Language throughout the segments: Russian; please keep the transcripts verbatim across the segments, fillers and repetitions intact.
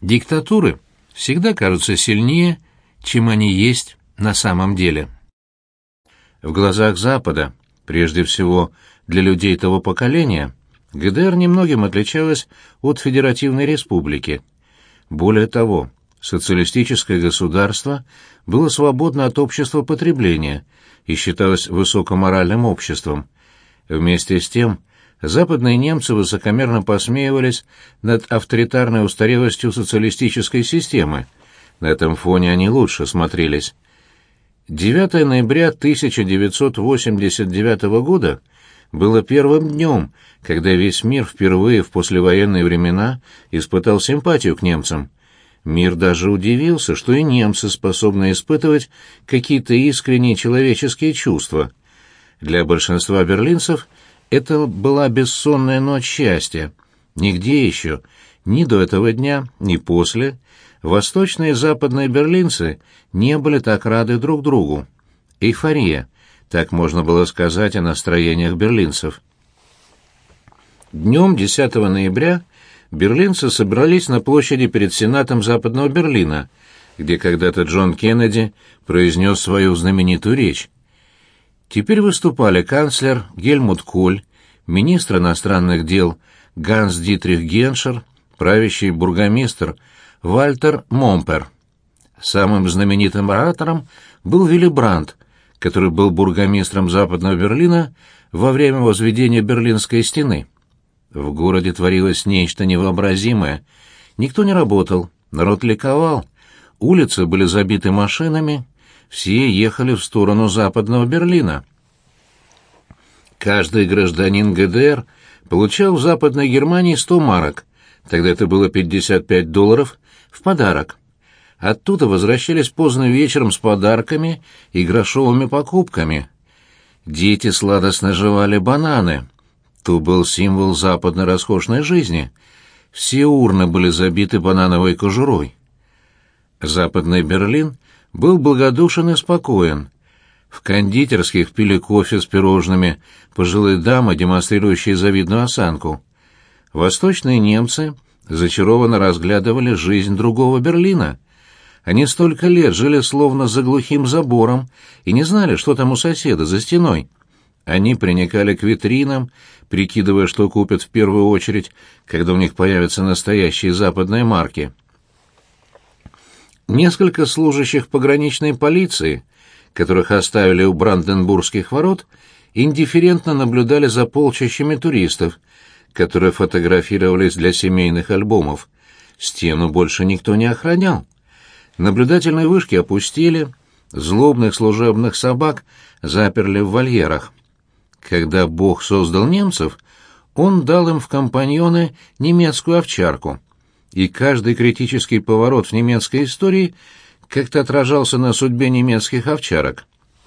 Диктатуры всегда кажутся сильнее, чем они есть на самом деле. В глазах Запада, прежде всего для людей того поколения, ГДР немногим отличалась от Федеративной Республики. Более того, социалистическое государство было свободно от общества потребления и считалось высокоморальным обществом. Вместе с тем, западные немцы высокомерно посмеивались над авторитарной устарелостью социалистической системы. На этом фоне они лучше смотрелись. девятого ноября тысяча девятьсот восемьдесят девятого года было первым днем, когда весь мир впервые в послевоенные времена испытал симпатию к немцам. Мир даже удивился, что и немцы способны испытывать какие-то искренние человеческие чувства. Для большинства берлинцев это была бессонная ночь счастья. Нигде еще, ни до этого дня, ни после, восточные и западные берлинцы не были так рады друг другу. Эйфория, так можно было сказать о настроениях берлинцев. Днем десятого ноября берлинцы собрались на площади перед Сенатом Западного Берлина, где когда-то Джон Кеннеди произнес свою знаменитую речь. Теперь выступали канцлер Гельмут Коль, министр иностранных дел Ганс-Дитрих Геншер, правящий бургомистр Вальтер Момпер. Самым знаменитым оратором был Вилли Брандт, который был бургомистром Западного Берлина во время возведения Берлинской стены. В городе творилось нечто невообразимое. Никто не работал, народ ликовал, улицы были забиты машинами, все ехали в сторону Западного Берлина. Каждый гражданин ГДР получал в Западной Германии сто марок, тогда это было пятьдесят пять долларов, в подарок. Оттуда возвращались поздно вечером с подарками и грошовыми покупками. Дети сладостно жевали бананы. То был символ западной роскошной жизни. Все урны были забиты банановой кожурой. Западный Берлин был благодушен и спокоен. В кондитерских пили кофе с пирожными пожилые дамы, демонстрирующие завидную осанку. Восточные немцы зачарованно разглядывали жизнь другого Берлина. Они столько лет жили словно за глухим забором и не знали, что там у соседа за стеной. Они приникали к витринам, прикидывая, что купят в первую очередь, когда у них появятся настоящие западные марки. Несколько служащих пограничной полиции, которых оставили у Бранденбургских ворот, индифферентно наблюдали за полчищами туристов, которые фотографировались для семейных альбомов. Стену больше никто не охранял. Наблюдательные вышки опустили, злобных служебных собак заперли в вольерах. Когда Бог создал немцев, он дал им в компаньоны немецкую овчарку, и каждый критический поворот в немецкой истории как-то отражался на судьбе немецких овчарок.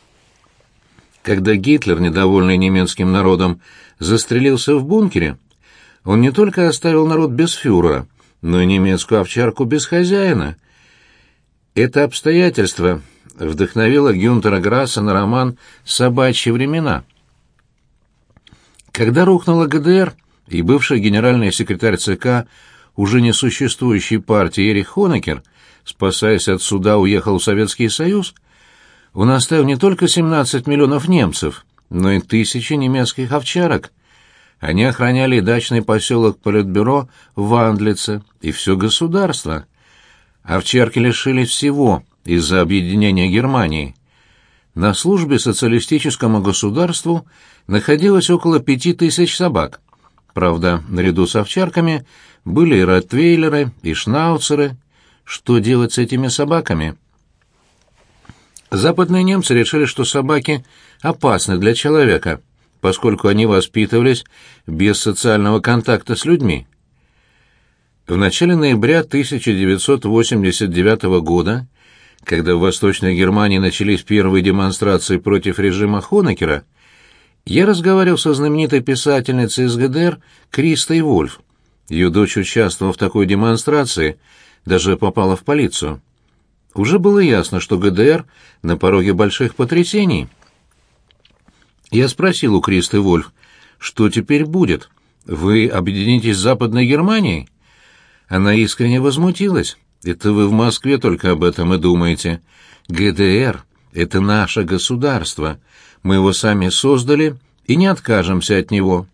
Когда Гитлер, недовольный немецким народом, застрелился в бункере, он не только оставил народ без фюрера, но и немецкую овчарку без хозяина. Это обстоятельство вдохновило Гюнтера Грасса на роман «Собачьи времена». Когда рухнула ГДР, и бывший генеральный секретарь ЦК уже несуществующей партии Эрих Хонекер, спасаясь от суда, уехал в Советский Союз, он оставил не только семнадцать миллионов немцев, но и тысячи немецких овчарок. Они охраняли и дачный поселок Политбюро в Андлице, и все государство. Овчарки лишились всего из-за объединения Германии. На службе социалистическому государству находилось около пяти тысяч собак. Правда, наряду с овчарками были и ротвейлеры, и шнауцеры. Что делать с этими собаками? Западные немцы решили, что собаки опасны для человека, поскольку они воспитывались без социального контакта с людьми. В начале ноября тысяча девятьсот восемьдесят девятого года, когда в Восточной Германии начались первые демонстрации против режима Хонекера, я разговаривал со знаменитой писательницей из ГДР Кристой Вольф. Ее дочь участвовала в такой демонстрации, даже попала в полицию. Уже было ясно, что ГДР на пороге больших потрясений. Я спросил у Кристы Вольф, что теперь будет? Вы объединитесь с Западной Германией? Она искренне возмутилась. «Это вы в Москве только об этом и думаете. ГДР — это наше государство. Мы его сами создали и не откажемся от него».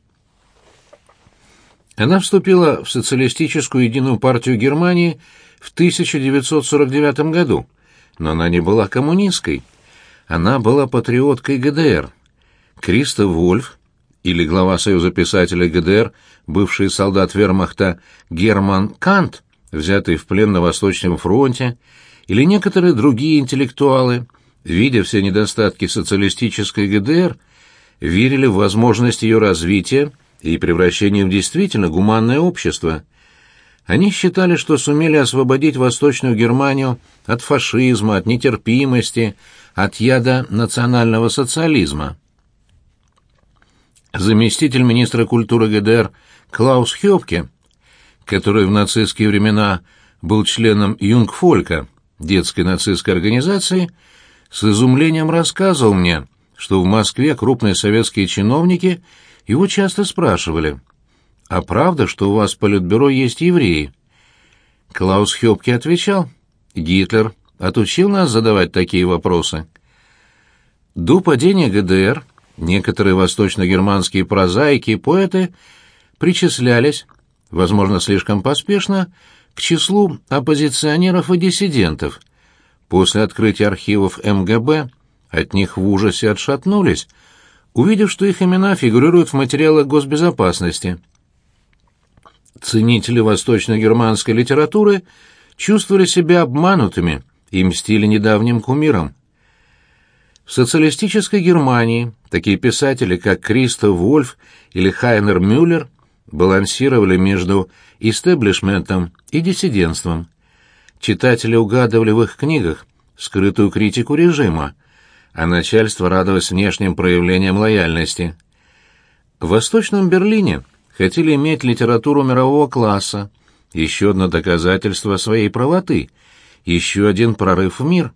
Она вступила в Социалистическую единую партию Германии в тысяча девятьсот сорок девятом году, но она не была коммунисткой. Она была патриоткой ГДР. Кристоф Вольф, или глава Союза писателей ГДР, бывший солдат вермахта Герман Кант, взятый в плен на Восточном фронте, или некоторые другие интеллектуалы, видя все недостатки социалистической ГДР, верили в возможность ее развития и превращения в действительно гуманное общество. Они считали, что сумели освободить Восточную Германию от фашизма, от нетерпимости, от яда национального социализма. Заместитель министра культуры ГДР Клаус Хёпке, который в нацистские времена был членом Юнгфолька, детской нацистской организации, с изумлением рассказывал мне, что в Москве крупные советские чиновники его часто спрашивали: «А правда, что у вас в Политбюро есть евреи?» Клаус Хёпке отвечал: «Гитлер отучил нас задавать такие вопросы». До падения ГДР некоторые восточно-германские прозаики и поэты причислялись, возможно, слишком поспешно, к числу оппозиционеров и диссидентов. После открытия архивов эм гэ бэ от них в ужасе отшатнулись, увидев, что их имена фигурируют в материалах госбезопасности. Ценители восточно-германской литературы чувствовали себя обманутыми и мстили недавним кумирам. В социалистической Германии такие писатели, как Кристоф Вольф или Хайнер Мюллер, балансировали между истеблишментом и диссидентством. Читатели угадывали в их книгах скрытую критику режима, а начальство радовалось внешним проявлениям лояльности. В Восточном Берлине хотели иметь литературу мирового класса, еще одно доказательство своей правоты, еще один прорыв в мир.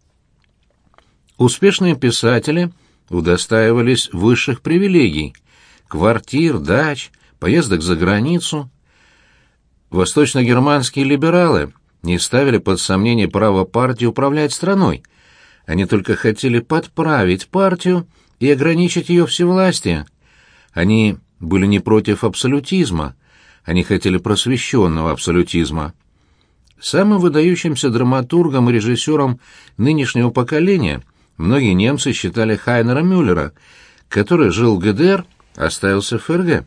Успешные писатели удостаивались высших привилегий – квартир, дач, поездок за границу. Восточно-германские либералы не ставили под сомнение право партии управлять страной. Они только хотели подправить партию и ограничить ее всевластие. Они были не против абсолютизма, они хотели просвещенного абсолютизма. Самым выдающимся драматургом и режиссером нынешнего поколения многие немцы считали Хайнера Мюллера, который жил в ГДР, остался в эф эр гэ.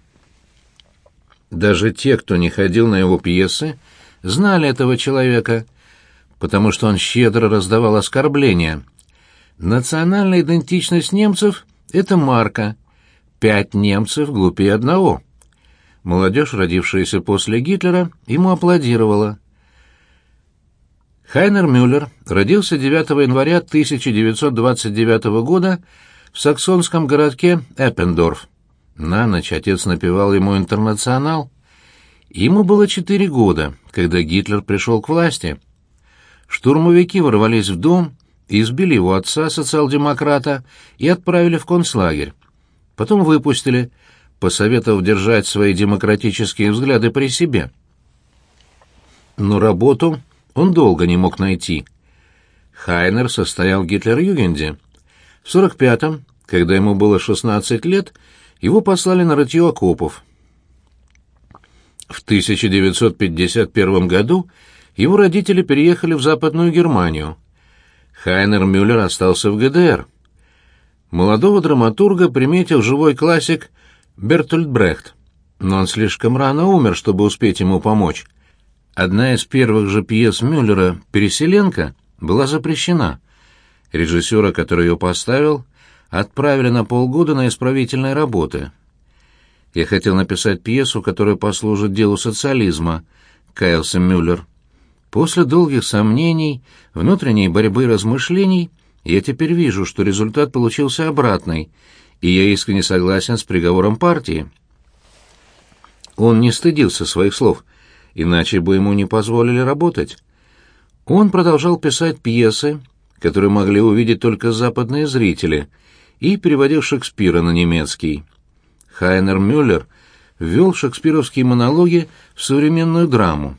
Даже те, кто не ходил на его пьесы, знали этого человека, потому что он щедро раздавал оскорбления. Национальная идентичность немцев — это марка. Пять немцев глупее одного. Молодежь, родившаяся после Гитлера, ему аплодировала. Хайнер Мюллер родился девятого января тысяча девятьсот двадцать девятого года в саксонском городке Эппендорф. На ночь отец напевал ему «Интернационал». Ему было четыре года, когда Гитлер пришел к власти. Штурмовики ворвались в дом, избили его отца, социал-демократа, и отправили в концлагерь. Потом выпустили, посоветовав держать свои демократические взгляды при себе. Но работу он долго не мог найти. Хайнер состоял в Гитлер-Югенде. В сорок пятом, когда ему было шестнадцать лет, его послали на рытье окопов. В тысяча девятьсот пятьдесят первом году его родители переехали в Западную Германию. Хайнер Мюллер остался в ГДР. Молодого драматурга приметил живой классик Бертольд Брехт, но он слишком рано умер, чтобы успеть ему помочь. Одна из первых же пьес Мюллера «Переселенка» была запрещена. Режиссера, который ее поставил, отправили на полгода на исправительные работы. «Я хотел написать пьесу, которая послужит делу социализма», — каялся Мюллер. «После долгих сомнений, внутренней борьбы и размышлений я теперь вижу, что результат получился обратный, и я искренне согласен с приговором партии». Он не стыдился своих слов, иначе бы ему не позволили работать. Он продолжал писать пьесы, которые могли увидеть только западные зрители, и переводил Шекспира на немецкий. Хайнер Мюллер ввел шекспировские монологи в современную драму.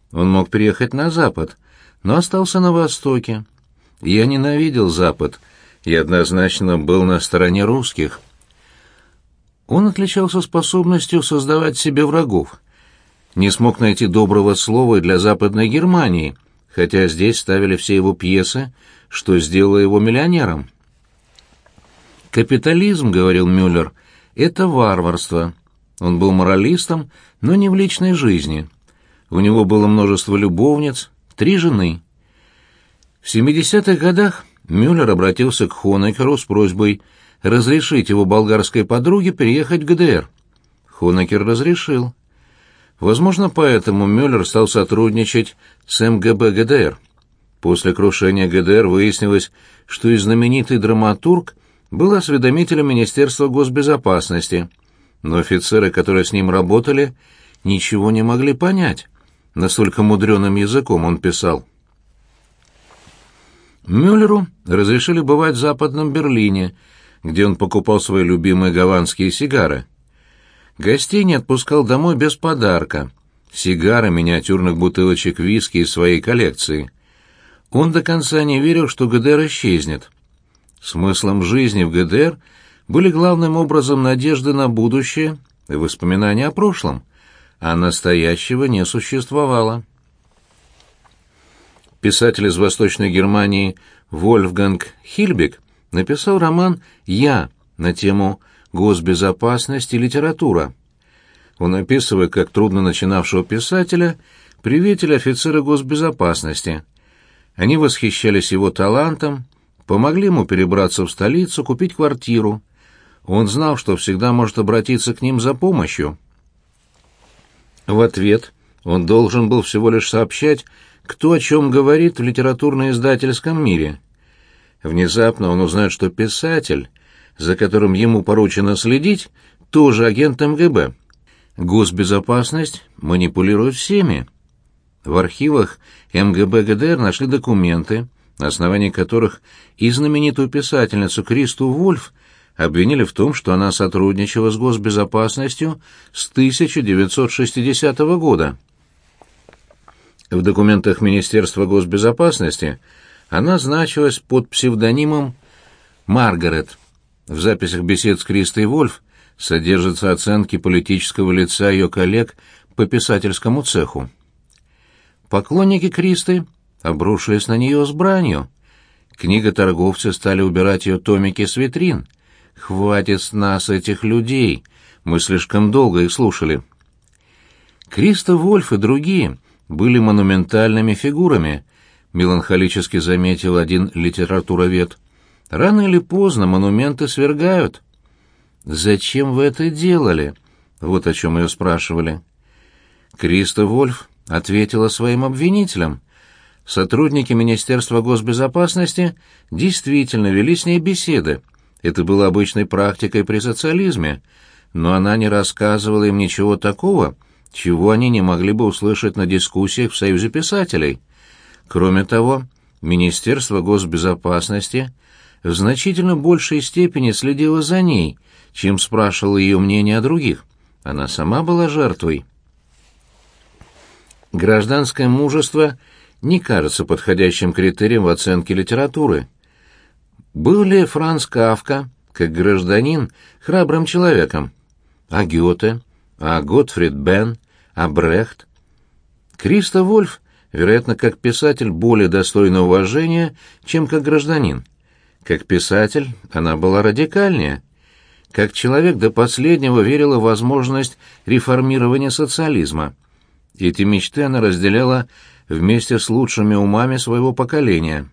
Он мог переехать на Запад, но остался на Востоке. Я ненавидел Запад и однозначно был на стороне русских. Он отличался способностью создавать себе врагов. Не смог найти доброго слова для Западной Германии, хотя здесь ставили все его пьесы, что сделало его миллионером. «Капитализм, — говорил Мюллер, — это варварство». Он был моралистом, но не в личной жизни. У него было множество любовниц, три жены. В семидесятых годах Мюллер обратился к Хонекеру с просьбой разрешить его болгарской подруге переехать в ГДР. Хонекер разрешил. Возможно, поэтому Мюллер стал сотрудничать с МГБ ГДР. После крушения ГДР выяснилось, что и знаменитый драматург был осведомителем Министерства госбезопасности, но офицеры, которые с ним работали, ничего не могли понять. Настолько мудреным языком он писал. Мюллеру разрешили бывать в Западном Берлине, где он покупал свои любимые гаванские сигары. Гостей не отпускал домой без подарка — сигары, миниатюрных бутылочек виски из своей коллекции. Он до конца не верил, что ГДР исчезнет. Смыслом жизни в ГДР были главным образом надежды на будущее и воспоминания о прошлом, а настоящего не существовало. Писатель из Восточной Германии Вольфганг Хильбек написал роман «Я» на тему «Госбезопасность и литература». Он описывает, как трудно начинавшего писателя приветили офицеры госбезопасности. Они восхищались его талантом, помогли ему перебраться в столицу, купить квартиру. Он знал, что всегда может обратиться к ним за помощью. В ответ он должен был всего лишь сообщать, кто о чем говорит в литературно-издательском мире. Внезапно он узнает, что писатель, за которым ему поручено следить, тоже агент МГБ. Госбезопасность манипулирует всеми. В архивах МГБ ГДР нашли документы, на основании которых и знаменитую писательницу Кристу Вольф обвинили в том, что она сотрудничала с госбезопасностью с тысяча девятьсот шестидесятого года. В документах Министерства госбезопасности она значилась под псевдонимом Маргарет. В записях бесед с Кристой Вольф содержатся оценки политического лица ее коллег по писательскому цеху. Поклонники Кристы обрушились на нее с бранью. Книготорговцы стали убирать ее томики с витрин. «Хватит с нас этих людей, мы слишком долго их слушали». Криста Вольф и другие были монументальными фигурами, меланхолически заметил один литературовед. Рано или поздно монументы свергают. «Зачем вы это делали?» — вот о чем ее спрашивали. Криста Вольф ответила своим обвинителям. Сотрудники Министерства госбезопасности действительно вели с ней беседы. Это было обычной практикой при социализме, но она не рассказывала им ничего такого, чего они не могли бы услышать на дискуссиях в Союзе писателей. Кроме того, Министерство госбезопасности в значительно большей степени следило за ней, чем спрашивало ее мнение о других. Она сама была жертвой. Гражданское мужество не кажется подходящим критерием в оценке литературы. Был ли Франц Кафка, как гражданин, храбрым человеком? А Гёте? А Готфрид Бен? А Брехт? Криста Вольф, вероятно, как писатель более достойна уважения, чем как гражданин. Как писатель она была радикальнее. Как человек до последнего верила в возможность реформирования социализма. Эти мечты она разделяла вместе с лучшими умами своего поколения.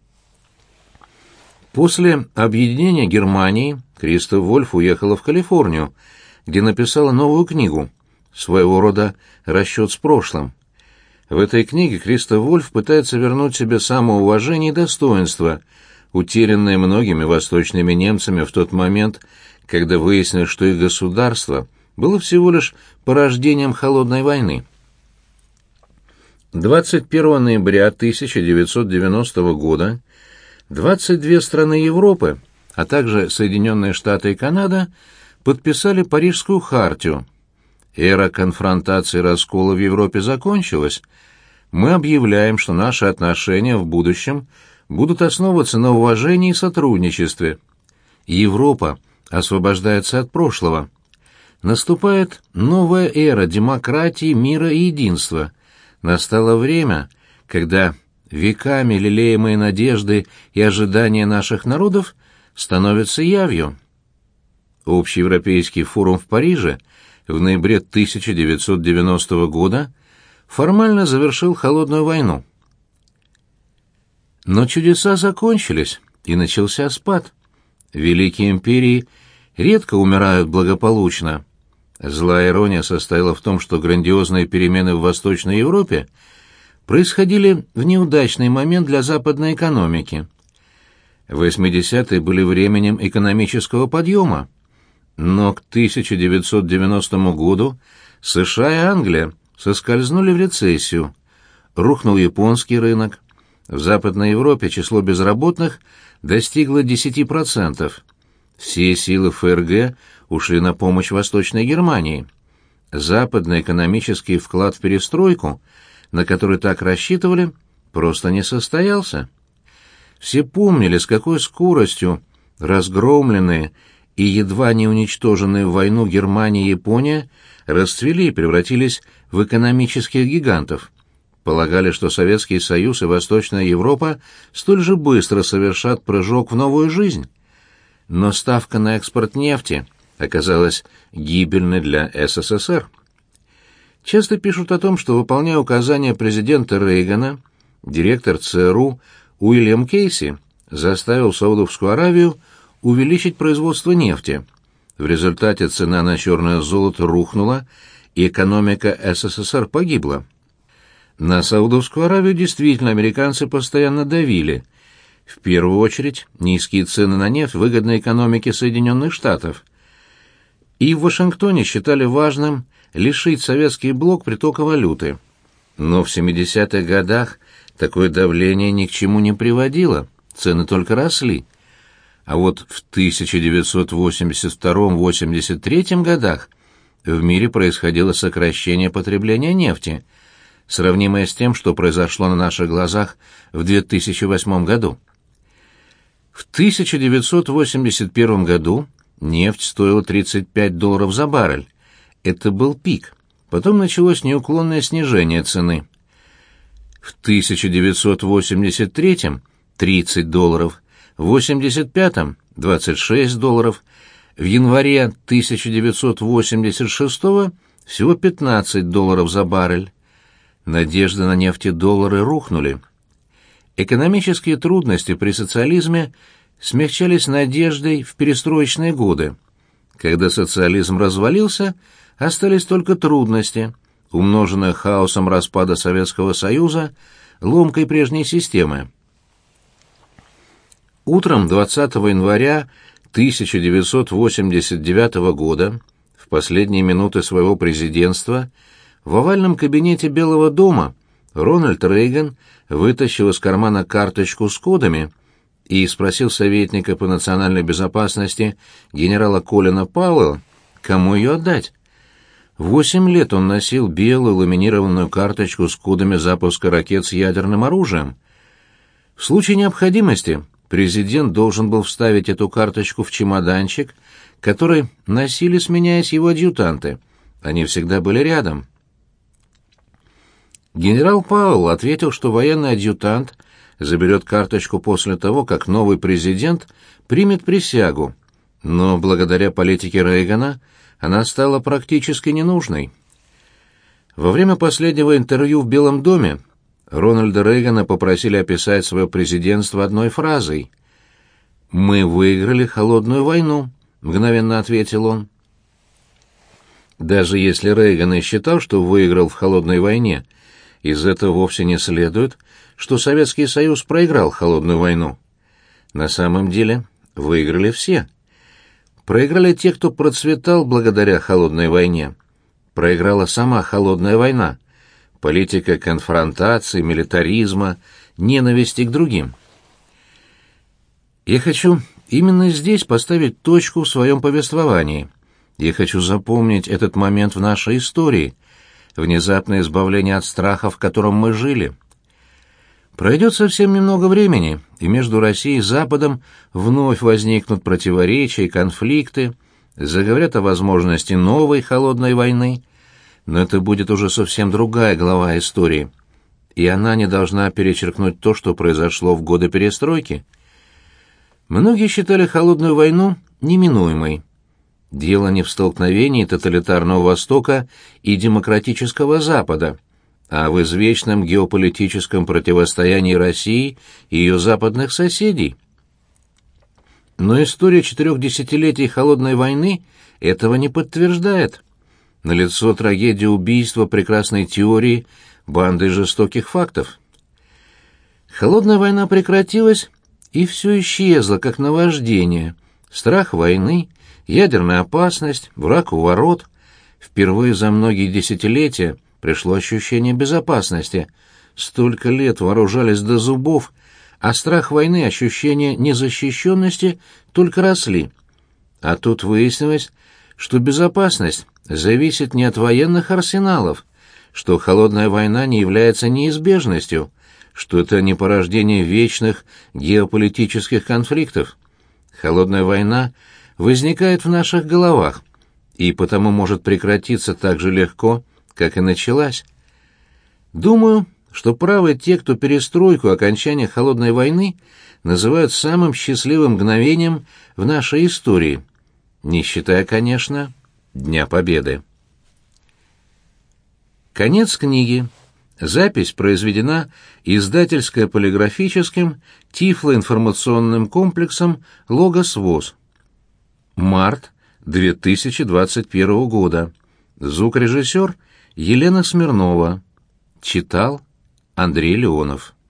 После объединения Германии Криста Вольф уехала в Калифорнию, где написала новую книгу, своего рода «Расчет с прошлым». В этой книге Криста Вольф пытается вернуть себе самоуважение и достоинство, утерянное многими восточными немцами в тот момент, когда выяснилось, что их государство было всего лишь порождением холодной войны. двадцать первого ноября тысяча девятьсот девяностого года двадцать две страны Европы, а также Соединенные Штаты и Канада, подписали Парижскую хартию. Эра конфронтации и раскола в Европе закончилась, мы объявляем, что наши отношения в будущем будут основываться на уважении и сотрудничестве. Европа освобождается от прошлого. Наступает новая эра демократии, мира и единства. Настало время, когда веками лелеемые надежды и ожидания наших народов становятся явью. Общеевропейский форум в Париже в ноябре тысяча девятьсот девяностого года формально завершил холодную войну. Но чудеса закончились, и начался спад. Великие империи редко умирают благополучно. Злая ирония состояла в том, что грандиозные перемены в Восточной Европе происходили в неудачный момент для западной экономики. восьмидесятые были временем экономического подъема, но к тысяча девятьсот девяностому году США и Англия соскользнули в рецессию, рухнул японский рынок, в Западной Европе число безработных достигло десяти процентов. Все силы ФРГ ушли на помощь Восточной Германии. Западный экономический вклад в перестройку, на который так рассчитывали, просто не состоялся. Все помнили, с какой скоростью разгромленные и едва не уничтоженные в войну Германия и Япония расцвели и превратились в экономических гигантов. Полагали, что Советский Союз и Восточная Европа столь же быстро совершат прыжок в новую жизнь. Но ставка на экспорт нефти оказалась гибельной для СССР. Часто пишут о том, что, выполняя указания президента Рейгана, директор ЦРУ Уильям Кейси заставил Саудовскую Аравию увеличить производство нефти. В результате цена на черное золото рухнула, и экономика СССР погибла. На Саудовскую Аравию действительно американцы постоянно давили. В первую очередь, низкие цены на нефть выгодны экономике Соединенных Штатов. И в Вашингтоне считали важным лишить советский блок притока валюты. Но в семидесятых годах такое давление ни к чему не приводило, цены только росли. А вот в тысяча девятьсот восемьдесят втором — восемьдесят третьем годах в мире происходило сокращение потребления нефти, сравнимое с тем, что произошло на наших глазах в две тысячи восьмом году. В тысяча девятьсот восемьдесят первом году нефть стоила тридцать пять долларов за баррель. Это был пик. Потом началось неуклонное снижение цены. В тысяча девятьсот восемьдесят третьем — тридцать долларов, в восемьдесят пятом — двадцать шесть долларов, в январе тысяча девятьсот восемьдесят шестого всего пятнадцать долларов за баррель. Надежды на нефтедоллары рухнули. Экономические трудности при социализме смягчались надеждой в перестроечные годы. Когда социализм развалился, остались только трудности, умноженные хаосом распада Советского Союза, ломкой прежней системы. Утром двадцатого января тысяча девятьсот восемьдесят девятого года, в последние минуты своего президентства, в овальном кабинете Белого дома Рональд Рейган вытащил из кармана карточку с кодами и спросил советника по национальной безопасности генерала Колина Пауэлла, кому ее отдать. Восемь лет он носил белую ламинированную карточку с кодами запуска ракет с ядерным оружием. В случае необходимости президент должен был вставить эту карточку в чемоданчик, который носили, сменяясь, его адъютанты. Они всегда были рядом. Генерал Пауэлл ответил, что военный адъютант заберет карточку после того, как новый президент примет присягу, но благодаря политике Рейгана она стала практически ненужной. Во время последнего интервью в Белом доме Рональда Рейгана попросили описать свое президентство одной фразой. «Мы выиграли холодную войну», — мгновенно ответил он. Даже если Рейган и считал, что выиграл в холодной войне, из этого вовсе не следует, что Советский Союз проиграл холодную войну. На самом деле выиграли все. Проиграли те, кто процветал благодаря холодной войне. Проиграла сама холодная война. Политика конфронтации, милитаризма, ненависти к другим. Я хочу именно здесь поставить точку в своем повествовании. Я хочу запомнить этот момент в нашей истории, внезапное избавление от страха, в котором мы жили. Пройдет совсем немного времени, и между Россией и Западом вновь возникнут противоречия и конфликты, заговорят о возможности новой холодной войны, но это будет уже совсем другая глава истории, и она не должна перечеркнуть то, что произошло в годы перестройки. Многие считали холодную войну неминуемой. Дело не в столкновении тоталитарного Востока и демократического Запада, а в извечном геополитическом противостоянии России и ее западных соседей. Но история четырех десятилетий холодной войны этого не подтверждает. Налицо трагедия убийства прекрасной теории бандой жестоких фактов. Холодная война прекратилась, и все исчезло, как наваждение. Страх войны, ядерная опасность, враг у ворот. Впервые за многие десятилетия пришло ощущение безопасности. Столько лет вооружались до зубов, а страх войны, ощущение незащищенности только росли. А тут выяснилось, что безопасность зависит не от военных арсеналов, что холодная война не является неизбежностью, что это не порождение вечных геополитических конфликтов. Холодная война возникает в наших головах и потому может прекратиться так же легко, как и началась. Думаю, что правы те, кто перестройку окончания холодной войны называют самым счастливым мгновением в нашей истории, не считая, конечно, Дня Победы. Конец книги. Запись произведена издательско-полиграфическим тифлоинформационным комплексом «Логос ВОС». Март две тысячи двадцать первого года. Звукорежиссер Елена Смирнова. Читал Андрей Леонов.